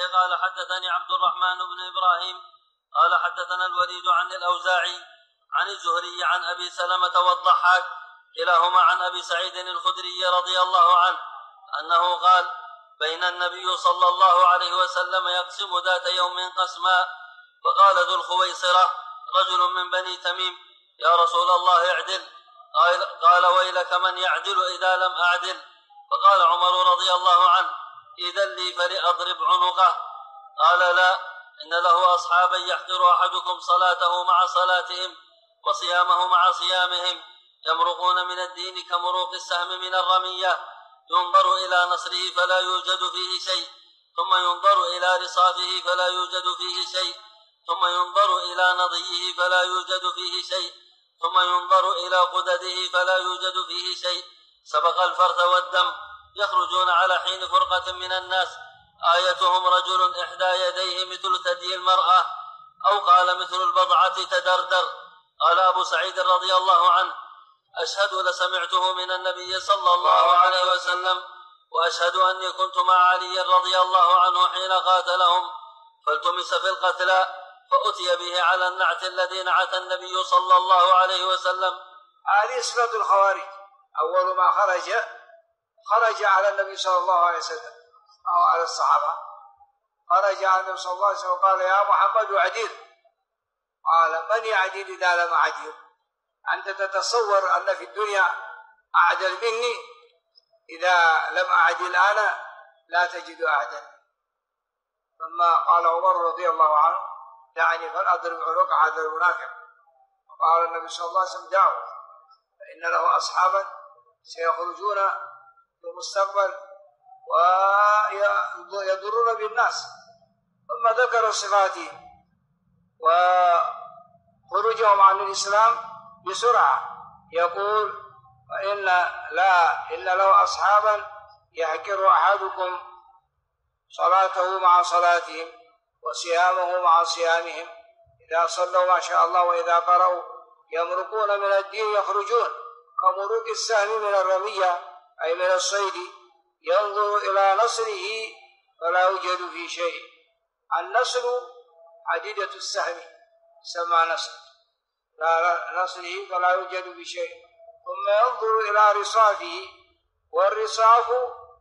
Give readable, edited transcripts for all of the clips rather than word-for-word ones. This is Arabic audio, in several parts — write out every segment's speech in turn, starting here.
قال حدثني عبد الرحمن بن إبراهيم قال حدثنا الوليد عن الأوزاعي عن الزهري عن أبي سلمة والضحاك كلاهما عن أبي سعيد الخدري رضي الله عنه أنه قال بين النبي صلى الله عليه وسلم يقسم ذات يوم قسما فقال ذو الخويصرة رجل من بني تميم يا رسول الله اعدل. قال ويلك من يعدل إذا لم أعدل. فقال عمر رضي الله عنه إذن لي فلأضرب عنقه. قال لا إن له أصحابا يحقر أحدكم صلاته مع صلاتهم وصيامه مع صيامهم يمرقون من الدين كمروق السهم من الرمية ينظر إلى نصره فلا يوجد فيه شيء ثم ينظر إلى رصافه فلا يوجد فيه شيء ثم ينظر إلى نضيه فلا يوجد فيه شيء ثم ينظر إلى قدده فلا يوجد فيه شيء سبق الفرث والدم يخرجون على حين فرقة من الناس آيتهم رجل إحدى يديه مثل ثدي المرأة أو قال مثل البضعة تدردر. قال أبو سعيد رضي الله عنه أشهد لسمعته من النبي صلى الله عليه وسلم وأشهد أني كنت مع علي رضي الله عنه حين قاتلهم فالتمس في القتلى فأتي به على النعت الذي نعت النبي صلى الله عليه وسلم. هذه صفة الخوارج. أول ما خرج على النبي صلى الله عليه وسلم أو على الصحابة خرج على النبي صلى الله عليه وسلم وقال يا محمد اعدل. قال من يعدل إذا لم أعدل؟ أنت تتصور أن في الدنيا أعدل مني؟ إذا لم أعدل أنا لا تجد أعدل. ثم قال عمر رضي الله عنه دعني فلأضرب عنق هذا المنافق. قال النبي صلى الله عليه وسلم دعه فإن له أصحابا سيخرجون في المستقبل ويضرون بالناس. ثم ذكر صفاتهم وخروجهم عن الإسلام بسرعة. يقول فإن له أصحابا يحقر أحدكم صلاته مع صلاتهم وصيامه مع صيامهم إذا صلوا ما شاء الله وإذا قرأوا يمرقون من الدين يخرجون كمروق السهم من الرمية أي من الصيد ينظر إلى نصره فلا يوجد فيه شيء. النصر حديدة السهم سمى نصر لا نصره فلا يوجد فيه شيء. ثم ينظر إلى رصافه والرصاف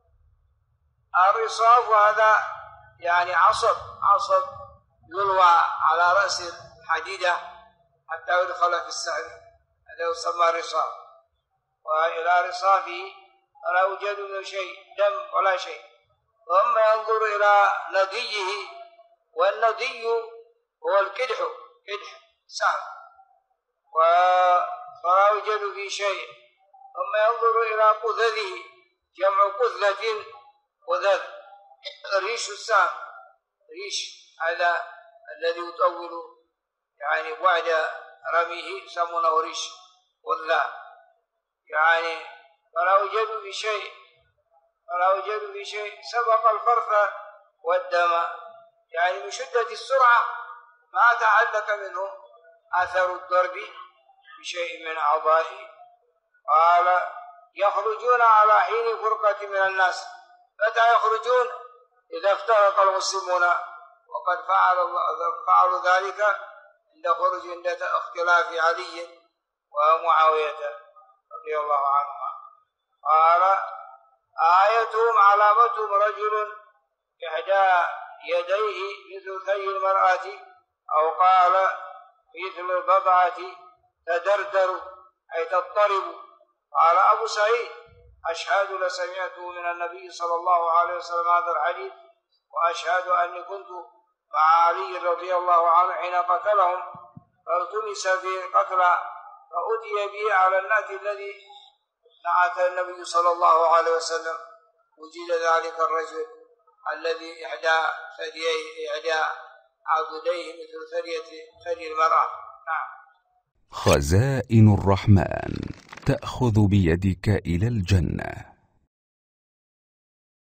هذا يعني عصب يلوى على رأس الحديدة حتى يدخل في السهم هذا يسمى رصاف. وإلى رصافه فلا يوجد منه شيء دم ولا شيء. ثم ينظر إلى نديه والندي هو الكدح سهم فلا يوجد فيه شيء. ثم ينظر إلى قذذه جمع قذلة قذذ ريش السهم ريش هذا الذي يطول يعني بعد رميه يسمونه ريش قذلة يعني فلا يوجد في شيء سبق الفرث والدم يعني من شدة السرعة ما تعلق منه أثر الضرب بشيء من أعضائه. قال يخرجون على حين فرقة من الناس. متى يخرجون؟ إذا افترق المسلمون وقد فعلوا ذلك عند اختلاف علي ومعاوية رضي الله عنهما. قال آيتهم علامتهم رجل إحدى يديه مثل ثدي المرأة أو قال مثل البضعة تدردر أي تضطرب. قال أبو سعيد أشهد لسمعته من النبي صلى الله عليه وسلم هذا الحديث وأشهد أني كنت مع علي رضي الله عنه حين قتلهم فالتمس في قتلى فأتي به على النعت الذي نعت النبي صلى الله عليه وسلم. وجد ذلك الرجل الذي إحدى عضديه مثل ثدي المرأة. نعم. خزائن الرحمن تأخذ بيدك إلى الجنة.